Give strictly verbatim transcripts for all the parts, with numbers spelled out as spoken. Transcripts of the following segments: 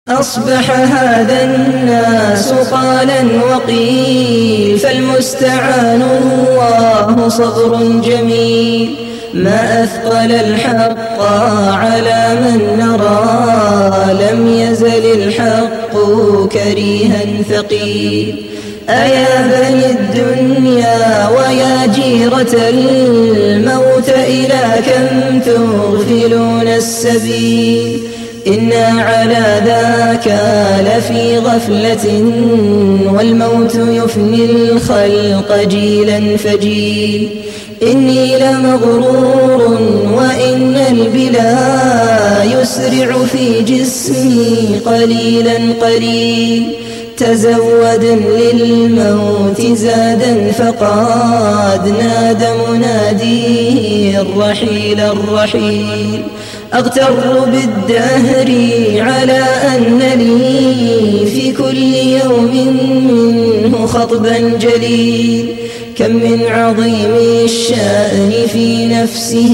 أصبح هذا الناس قالا وقيل، فالمستعان الله صبر جميل. ما أثقل الحق على من نرى، لم يزل الحق كريها ثقيل. أيا بني الدنيا ويا جيرة الموت، إلى كم تغفلون السبيل؟ إنا على ذاك لفي غفلة، والموت يفني الخلق جيلا فجيل. إني لمغرور وإن البلا يسرع في جسمي قليلا قليل. تزودا للموت زادا، فقد نادى مناديه الرحيل الرحيل. أغتر بالدهر على أن لي في كل يوم منه خطبا جليل. كم من عظيم الشأن في نفسه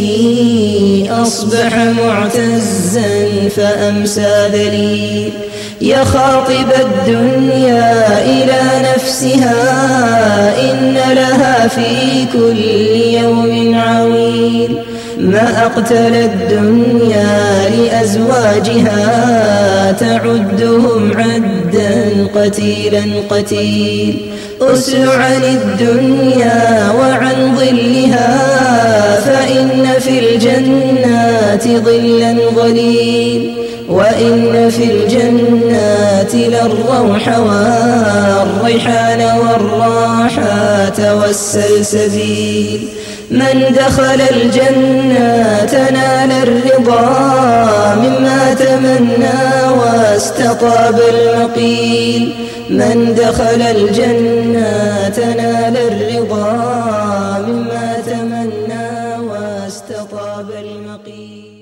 أصبح معتزا فأمسى ذليل. يا خاطب الدنيا إلى نفسها، إن لها في كل يوم عويل. ما أقتل الدنيا لأزواجها، تعدهم عدا قتيلا قتيل. أسل عن الدنيا وعن ظلها، فإن في الجنات ظلا ظليل. وإن في الجنات للروح والريحان والراحة والسلسبيل. من دخل الجنة نال الرضا مما تمنى واستطاب المقيل. من دخل الجنة نال الرضا مما تمنى واستطاب المقيل.